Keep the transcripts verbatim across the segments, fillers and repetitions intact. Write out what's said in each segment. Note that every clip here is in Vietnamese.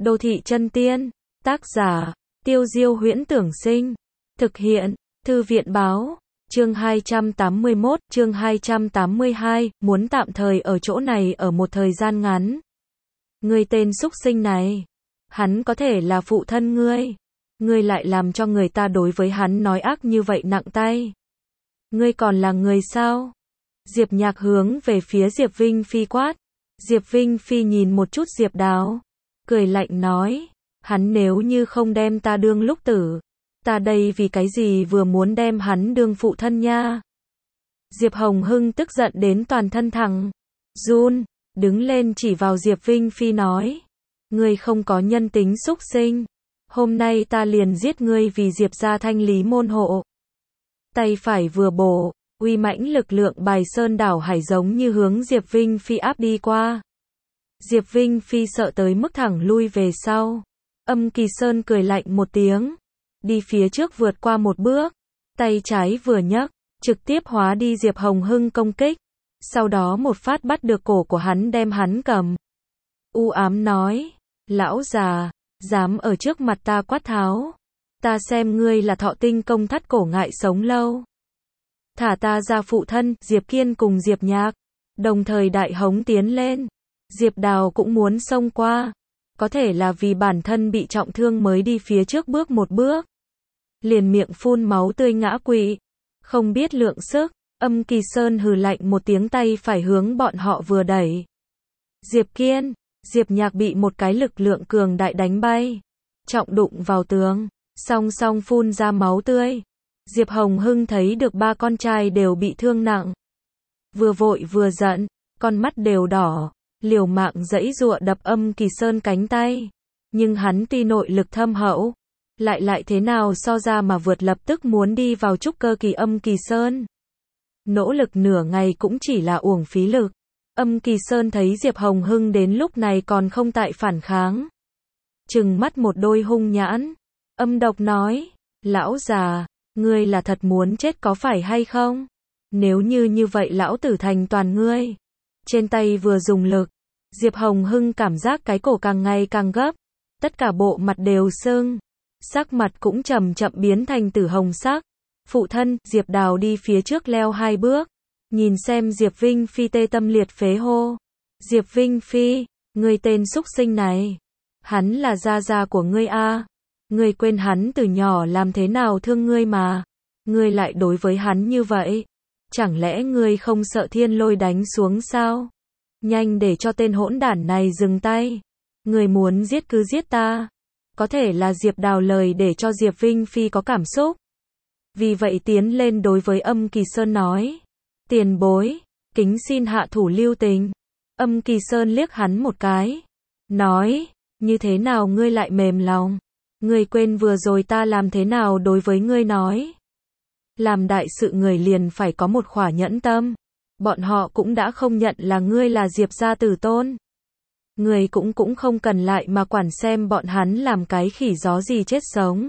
Đô thị chân tiên, tác giả, Tiêu Diêu Huyễn Tưởng Sinh, thực hiện, Thư viện báo, chương hai trăm tám mươi mốt, chương hai trăm tám mươi hai, muốn tạm thời ở chỗ này ở một thời gian ngắn. Ngươi tên súc sinh này, hắn có thể là phụ thân ngươi, ngươi lại làm cho người ta đối với hắn nói ác như vậy nặng tay. Ngươi còn là người sao? Diệp Nhạc hướng về phía Diệp Vinh Phi quát. Diệp Vinh Phi nhìn một chút Diệp Đào, cười lạnh nói, hắn nếu như không đem ta đương lúc tử, ta đây vì cái gì vừa muốn đem hắn đương phụ thân nha. Diệp Hồng Hưng tức giận đến toàn thân thẳng run, đứng lên chỉ vào Diệp Vinh Phi nói, ngươi không có nhân tính súc sinh, hôm nay ta liền giết ngươi vì Diệp gia thanh lý môn hộ. Tay phải vừa bổ, uy mãnh lực lượng bài sơn đảo hải giống như hướng Diệp Vinh Phi áp đi qua. Diệp Vinh Phi sợ tới mức thẳng lui về sau. Âm Kỳ Sơn cười lạnh một tiếng, đi phía trước vượt qua một bước, tay trái vừa nhấc, trực tiếp hóa đi Diệp Hồng Hưng công kích, sau đó một phát bắt được cổ của hắn đem hắn cầm. U ám nói, lão già, dám ở trước mặt ta quát tháo, ta xem ngươi là thọ tinh công thắt cổ ngại sống lâu. Thả ta ra. Phụ thân, Diệp Kiên cùng Diệp Nhạc đồng thời đại hống tiến lên. Diệp Đào cũng muốn xông qua, có thể là vì bản thân bị trọng thương mới đi phía trước bước một bước, liền miệng phun máu tươi ngã quỵ, không biết lượng sức. Âm Kỳ Sơn hừ lạnh một tiếng, tay phải hướng bọn họ vừa đẩy. Diệp Kiên, Diệp Nhạc bị một cái lực lượng cường đại đánh bay, trọng đụng vào tường, song song phun ra máu tươi. Diệp Hồng Hưng thấy được ba con trai đều bị thương nặng, vừa vội vừa giận, con mắt đều đỏ, liều mạng giãy giụa đập Âm Kỳ Sơn cánh tay, nhưng hắn tuy nội lực thâm hậu, lại lại thế nào so ra mà vượt lập tức muốn đi vào trúc cơ kỳ Âm Kỳ Sơn. Nỗ lực nửa ngày cũng chỉ là uổng phí lực. Âm Kỳ Sơn thấy Diệp Hồng Hưng đến lúc này còn không tại phản kháng, trừng mắt một đôi hung nhãn, âm độc nói, lão già, ngươi là thật muốn chết có phải hay không? Nếu như như vậy lão tử thành toàn ngươi. Trên tay vừa dùng lực, Diệp Hồng Hưng cảm giác cái cổ càng ngày càng gấp, tất cả bộ mặt đều sưng, sắc mặt cũng chậm chậm biến thành tử hồng sắc. Phụ thân, Diệp Đào đi phía trước leo hai bước, nhìn xem Diệp Vinh Phi tê tâm liệt phế hô. Diệp Vinh Phi, ngươi tên súc sinh này, hắn là gia gia của ngươi a, ngươi quên hắn từ nhỏ làm thế nào thương ngươi mà, ngươi lại đối với hắn như vậy, chẳng lẽ ngươi không sợ thiên lôi đánh xuống sao? Nhanh để cho tên hỗn đản này dừng tay, ngươi muốn giết cứ giết ta. Có thể là Diệp Đào lời để cho Diệp Vinh Phi có cảm xúc, vì vậy tiến lên đối với Âm Kỳ Sơn nói, tiền bối, kính xin hạ thủ lưu tình. Âm Kỳ Sơn liếc hắn một cái, nói, như thế nào ngươi lại mềm lòng, ngươi quên vừa rồi ta làm thế nào đối với ngươi nói. Làm đại sự người liền phải có một khỏa nhẫn tâm, bọn họ cũng đã không nhận là ngươi là Diệp gia tử tôn. Ngươi cũng cũng không cần lại mà quản xem bọn hắn làm cái khỉ gió gì chết sống.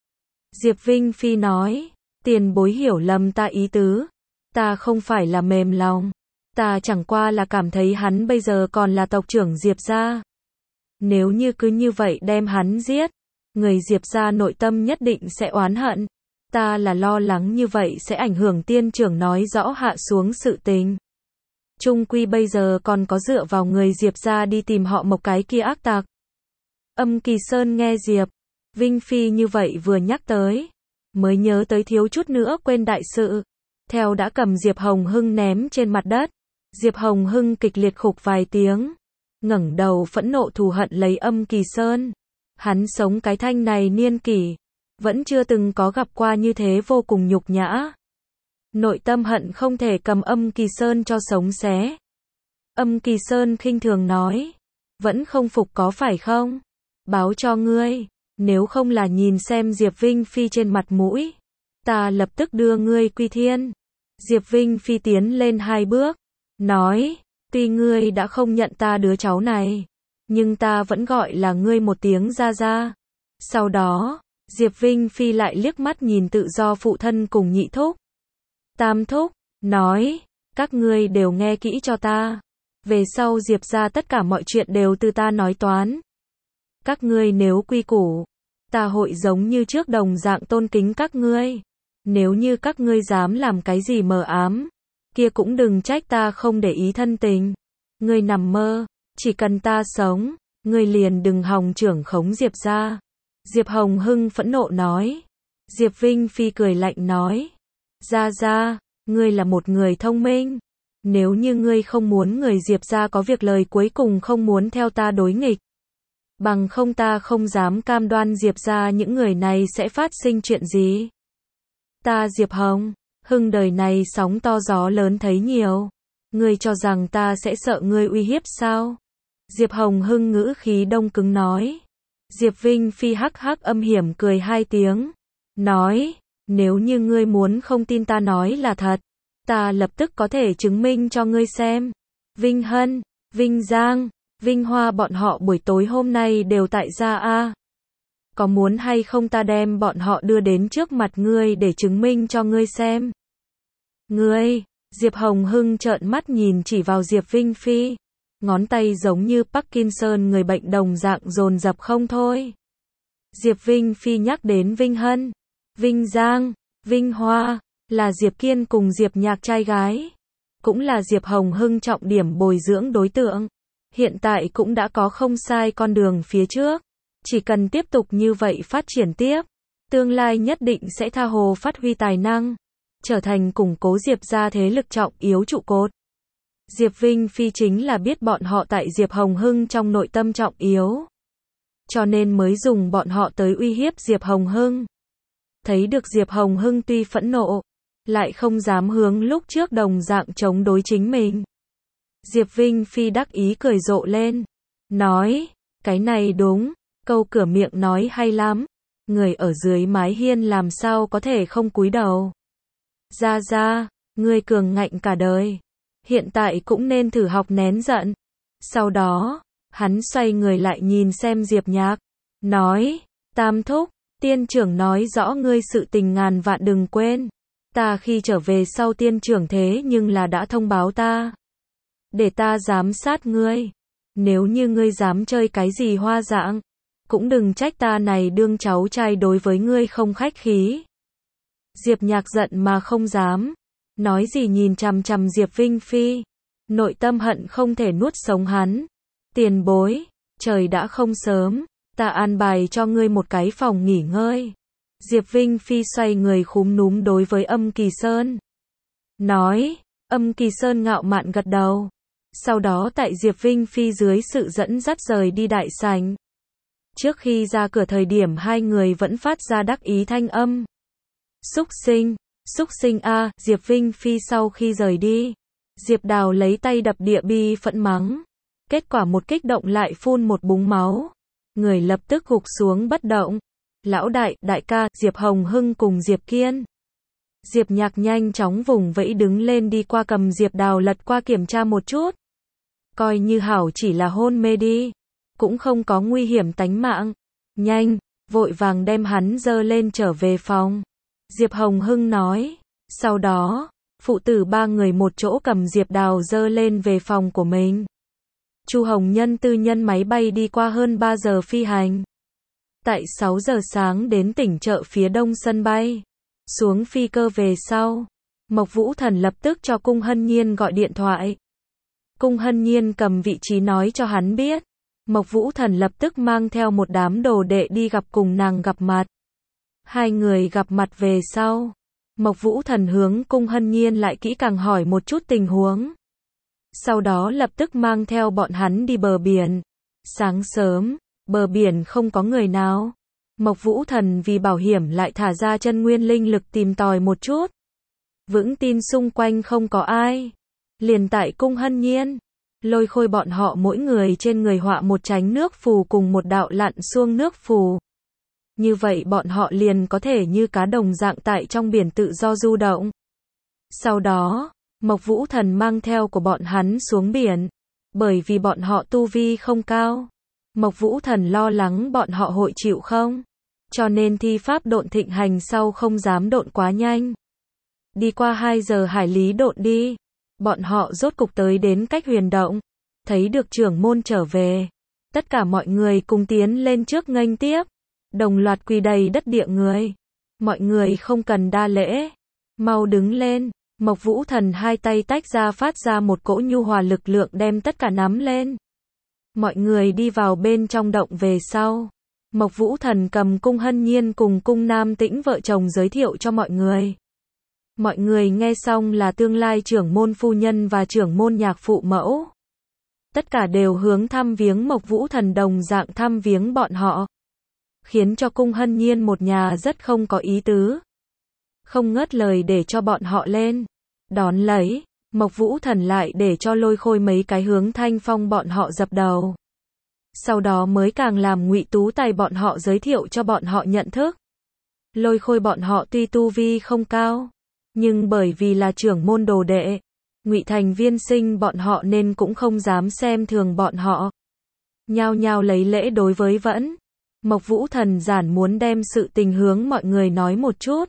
Diệp Vinh Phi nói, tiền bối hiểu lầm ta ý tứ, ta không phải là mềm lòng, ta chẳng qua là cảm thấy hắn bây giờ còn là tộc trưởng Diệp gia. Nếu như cứ như vậy đem hắn giết, người Diệp gia nội tâm nhất định sẽ oán hận, ta là lo lắng như vậy sẽ ảnh hưởng tiên trưởng nói rõ hạ xuống sự tình. Trung quy bây giờ còn có dựa vào người Diệp gia đi tìm họ một cái kia ác tặc. Âm Kỳ Sơn nghe Diệp Vinh Phi như vậy vừa nhắc tới, mới nhớ tới thiếu chút nữa quên đại sự, theo đã cầm Diệp Hồng Hưng ném trên mặt đất. Diệp Hồng Hưng kịch liệt khục vài tiếng, ngẩng đầu phẫn nộ thù hận lấy Âm Kỳ Sơn. Hắn sống cái thanh này niên kỷ, vẫn chưa từng có gặp qua như thế vô cùng nhục nhã. Nội tâm hận không thể cầm Âm Kỳ Sơn cho sống xé. Âm Kỳ Sơn khinh thường nói, vẫn không phục có phải không? Báo cho ngươi, nếu không là nhìn xem Diệp Vinh Phi trên mặt mũi, ta lập tức đưa ngươi quy thiên. Diệp Vinh Phi tiến lên hai bước, nói, tuy ngươi đã không nhận ta đứa cháu này, nhưng ta vẫn gọi là ngươi một tiếng gia gia. Sau đó, Diệp Vinh Phi lại liếc mắt nhìn tự do phụ thân cùng nhị thúc, tam thúc, nói, các ngươi đều nghe kỹ cho ta. Về sau Diệp gia tất cả mọi chuyện đều từ ta nói toán. Các ngươi nếu quy củ, ta hội giống như trước đồng dạng tôn kính các ngươi. Nếu như các ngươi dám làm cái gì mờ ám, kia cũng đừng trách ta không để ý thân tình. Ngươi nằm mơ, chỉ cần ta sống, ngươi liền đừng hòng trưởng khống Diệp gia. Diệp Hồng Hưng phẫn nộ nói. Diệp Vinh Phi cười lạnh nói. Gia Gia, ngươi là một người thông minh. Nếu như ngươi không muốn người Diệp gia có việc lời cuối cùng không muốn theo ta đối nghịch. Bằng không ta không dám cam đoan Diệp gia những người này sẽ phát sinh chuyện gì. Ta Diệp Hồng Hưng đời này sóng to gió lớn thấy nhiều. Ngươi cho rằng ta sẽ sợ ngươi uy hiếp sao? Diệp Hồng Hưng ngữ khí đông cứng nói. Diệp Vinh Phi hắc hắc âm hiểm cười hai tiếng. Nói, nếu như ngươi muốn không tin ta nói là thật, ta lập tức có thể chứng minh cho ngươi xem. Vinh Hân, Vinh Giang, Vinh Hoa bọn họ buổi tối hôm nay đều tại gia a. Có muốn hay không ta đem bọn họ đưa đến trước mặt ngươi để chứng minh cho ngươi xem. Ngươi, Diệp Hồng Hưng trợn mắt nhìn chỉ vào Diệp Vinh Phi. Ngón tay giống như Parkinson người bệnh đồng dạng dồn dập không thôi. Diệp Vinh Phi nhắc đến Vinh Hân, Vinh Giang, Vinh Hoa, là Diệp Kiên cùng Diệp Nhạc trai gái. Cũng là Diệp Hồng Hưng trọng điểm bồi dưỡng đối tượng. Hiện tại cũng đã có không sai con đường phía trước. Chỉ cần tiếp tục như vậy phát triển tiếp, tương lai nhất định sẽ tha hồ phát huy tài năng, trở thành củng cố Diệp gia thế lực trọng yếu trụ cột. Diệp Vinh Phi chính là biết bọn họ tại Diệp Hồng Hưng trong nội tâm trọng yếu. Cho nên mới dùng bọn họ tới uy hiếp Diệp Hồng Hưng. Thấy được Diệp Hồng Hưng tuy phẫn nộ, lại không dám hướng lúc trước đồng dạng chống đối chính mình. Diệp Vinh Phi đắc ý cười rộ lên. Nói, cái này đúng, câu cửa miệng nói hay lắm. Người ở dưới mái hiên làm sao có thể không cúi đầu. Gia Gia, ngươi cường ngạnh cả đời. Hiện tại cũng nên thử học nén giận. Sau đó, hắn xoay người lại nhìn xem Diệp Nhạc. Nói, Tam thúc, tiên trưởng nói rõ ngươi sự tình ngàn vạn đừng quên. Ta khi trở về sau tiên trưởng thế nhưng là đã thông báo ta. Để ta giám sát ngươi. Nếu như ngươi dám chơi cái gì hoa dạng, cũng đừng trách ta này đương cháu trai đối với ngươi không khách khí. Diệp Nhạc giận mà không dám. Nói gì nhìn chằm chằm Diệp Vinh Phi. Nội tâm hận không thể nuốt sống hắn. Tiền bối, trời đã không sớm. Ta an bài cho ngươi một cái phòng nghỉ ngơi. Diệp Vinh Phi xoay người khúm núm đối với Âm Kỳ Sơn. Nói, Âm Kỳ Sơn ngạo mạn gật đầu. Sau đó tại Diệp Vinh Phi dưới sự dẫn dắt rời đi đại sảnh. Trước khi ra cửa thời điểm hai người vẫn phát ra đắc ý thanh âm. Xúc sinh, xúc sinh a, Diệp Vinh Phi sau khi rời đi. Diệp Đào lấy tay đập địa bi phẫn mắng. Kết quả một kích động lại phun một búng máu. Người lập tức gục xuống bất động. Lão đại, đại ca, Diệp Hồng Hưng cùng Diệp Kiên. Diệp Nhạc nhanh chóng vùng vẫy đứng lên đi qua cầm Diệp Đào lật qua kiểm tra một chút. Coi như hảo chỉ là hôn mê đi. Cũng không có nguy hiểm tánh mạng. Nhanh, vội vàng đem hắn dơ lên trở về phòng. Diệp Hồng Hưng nói. Sau đó, phụ tử ba người một chỗ cầm Diệp Đào dơ lên về phòng của mình. Chu Hồng Nhân tư nhân máy bay đi qua hơn ba giờ phi hành. Tại sáu giờ sáng đến tỉnh Chợ phía đông sân bay. Xuống phi cơ về sau. Mộc Vũ Thần lập tức cho Cung Hân Nhiên gọi điện thoại. Cung Hân Nhiên cầm vị trí nói cho hắn biết. Mộc Vũ Thần lập tức mang theo một đám đồ đệ đi gặp cùng nàng gặp mặt. Hai người gặp mặt về sau. Mộc Vũ Thần hướng Cung Hân Nhiên lại kỹ càng hỏi một chút tình huống. Sau đó lập tức mang theo bọn hắn đi bờ biển. Sáng sớm, bờ biển không có người nào. Mộc Vũ Thần vì bảo hiểm lại thả ra chân nguyên linh lực tìm tòi một chút. Vững tin xung quanh không có ai. Liền tại Cung Hân Nhiên, Lôi Khôi bọn họ mỗi người trên người họa một chánh nước phù cùng một đạo lặn xuông nước phù. Như vậy bọn họ liền có thể như cá đồng dạng tại trong biển tự do du động. Sau đó, Mộc Vũ Thần mang theo của bọn hắn xuống biển. Bởi vì bọn họ tu vi không cao. Mộc Vũ Thần lo lắng bọn họ hội chịu không. Cho nên thi pháp độn thịnh hành sau không dám độn quá nhanh. Đi qua hai giờ hải lý độn đi. Bọn họ rốt cục tới đến cách huyền động. Thấy được trưởng môn trở về. Tất cả mọi người cùng tiến lên trước nghênh tiếp, đồng loạt quỳ đầy đất địa người. Mọi người không cần đa lễ, mau đứng lên. Mộc Vũ Thần hai tay tách ra phát ra một cỗ nhu hòa lực lượng đem tất cả nắm lên. Mọi người đi vào bên trong động về sau. Mộc Vũ Thần cầm Cung Hân Nhiên cùng Cung Nam Tĩnh vợ chồng giới thiệu cho mọi người. Mọi người nghe xong là tương lai trưởng môn phu nhân và trưởng môn nhạc phụ mẫu. Tất cả đều hướng thăm viếng Mộc Vũ Thần đồng dạng thăm viếng bọn họ. Khiến cho Cung Hân Nhiên một nhà rất không có ý tứ. Không ngớt lời để cho bọn họ lên. Đón lấy, Mộc Vũ Thần lại để cho Lôi Khôi mấy cái hướng Thanh Phong bọn họ dập đầu. Sau đó mới càng làm Ngụy Tú Tài bọn họ giới thiệu cho bọn họ nhận thức. Lôi Khôi bọn họ tuy tu vi không cao, nhưng bởi vì là trưởng môn đồ đệ, Ngụy Thành Viên sinh bọn họ nên cũng không dám xem thường bọn họ. Nhao nhao lấy lễ đối với vẫn. Mộc Vũ Thần giản muốn đem sự tình hướng mọi người nói một chút.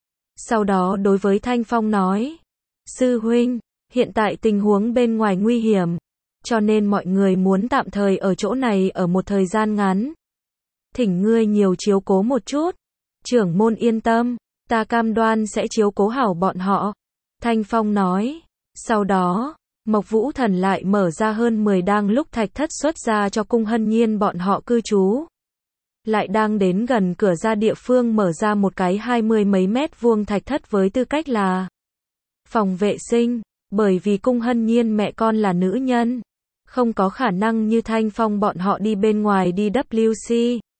Sau đó đối với Thanh Phong nói, sư huynh, hiện tại tình huống bên ngoài nguy hiểm, cho nên mọi người muốn tạm thời ở chỗ này ở một thời gian ngắn. Thỉnh ngươi nhiều chiếu cố một chút. Trưởng môn yên tâm, ta cam đoan sẽ chiếu cố hảo bọn họ. Thanh Phong nói. Sau đó, Mộc Vũ Thần lại mở ra hơn mười đang lúc thạch thất xuất ra cho Cung Hân Nhiên bọn họ cư trú. Lại đang đến gần cửa ra địa phương mở ra một cái hai mươi mấy mét vuông thạch thất với tư cách là phòng vệ sinh, bởi vì Cung Hân Nhiên mẹ con là nữ nhân, không có khả năng như Thanh Phong bọn họ đi bên ngoài đi W C.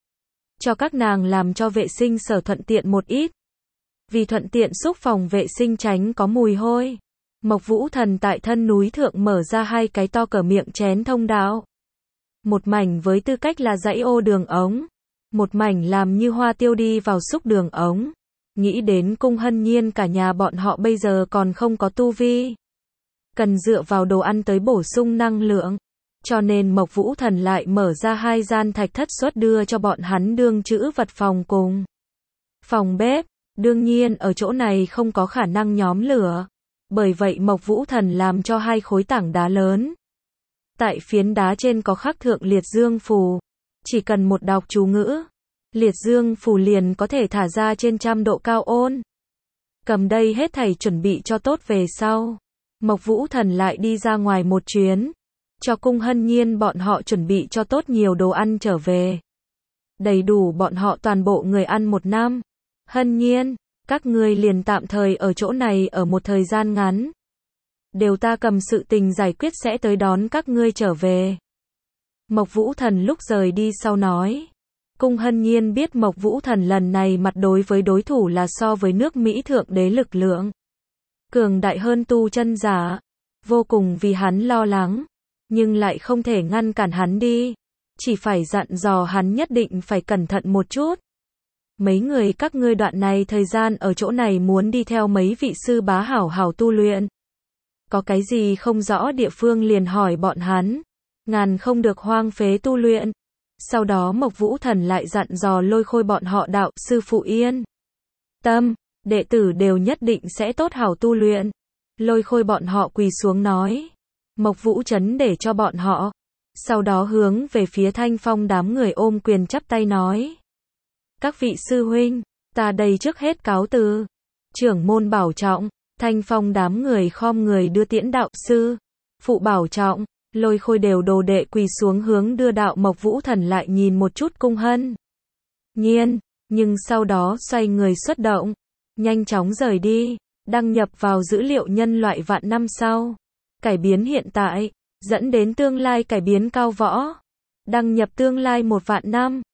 Cho các nàng làm cho vệ sinh sở thuận tiện một ít. Vì thuận tiện xúc phòng vệ sinh tránh có mùi hôi. Mộc Vũ Thần tại thân núi thượng mở ra hai cái to cỡ miệng chén thông đạo. Một mảnh với tư cách là dãy ô đường ống. Một mảnh làm như hoa tiêu đi vào xúc đường ống. Nghĩ đến Cung Hân Nhiên cả nhà bọn họ bây giờ còn không có tu vi. Cần dựa vào đồ ăn tới bổ sung năng lượng. Cho nên Mộc Vũ Thần lại mở ra hai gian thạch thất xuất đưa cho bọn hắn đương trữ vật phòng cùng phòng bếp. Đương nhiên ở chỗ này không có khả năng nhóm lửa. Bởi vậy Mộc Vũ Thần làm cho hai khối tảng đá lớn. Tại phiến đá trên có khắc thượng liệt dương phù. Chỉ cần một đọc chú ngữ, liệt dương phù liền có thể thả ra trên trăm độ cao ôn. Cầm đây hết thảy chuẩn bị cho tốt về sau. Mộc Vũ Thần lại đi ra ngoài một chuyến. Cho Cung Hân Nhiên bọn họ chuẩn bị cho tốt nhiều đồ ăn trở về. Đầy đủ bọn họ toàn bộ người ăn một năm. Hân Nhiên, các ngươi liền tạm thời ở chỗ này ở một thời gian ngắn. Đều ta cầm sự tình giải quyết sẽ tới đón các ngươi trở về. Mộc Vũ Thần lúc rời đi sau nói. Cung Hân Nhiên biết Mộc Vũ Thần lần này mặt đối với đối thủ là so với nước Mỹ thượng đế lực lượng cường đại hơn tu chân giả. Vô cùng vì hắn lo lắng. Nhưng lại không thể ngăn cản hắn đi. Chỉ phải dặn dò hắn nhất định phải cẩn thận một chút. Mấy người các ngươi đoạn này thời gian ở chỗ này muốn đi theo mấy vị sư bá hảo hảo tu luyện. Có cái gì không rõ địa phương liền hỏi bọn hắn. Ngàn không được hoang phế tu luyện. Sau đó Mộc Vũ Thần lại dặn dò Lôi Khôi bọn họ đạo sư phụ yên tâm, đệ tử đều nhất định sẽ tốt hảo tu luyện. Lôi Khôi bọn họ quỳ xuống nói. Mộc Vũ chấn để cho bọn họ. Sau đó hướng về phía Thanh Phong đám người ôm quyền chắp tay nói. Các vị sư huynh, ta đây trước hết cáo từ. Trưởng môn bảo trọng. Thanh Phong đám người khom người đưa tiễn đạo sư. Phụ bảo trọng. Lôi Khôi đều đồ đệ quỳ xuống hướng đưa đạo. Mộc Vũ Thần lại nhìn một chút Cung Hân Nhiên, nhưng sau đó xoay người xuất động, nhanh chóng rời đi, đăng nhập vào dữ liệu nhân loại vạn năm sau, cải biến hiện tại, dẫn đến tương lai cải biến cao võ, đăng nhập tương lai một vạn năm.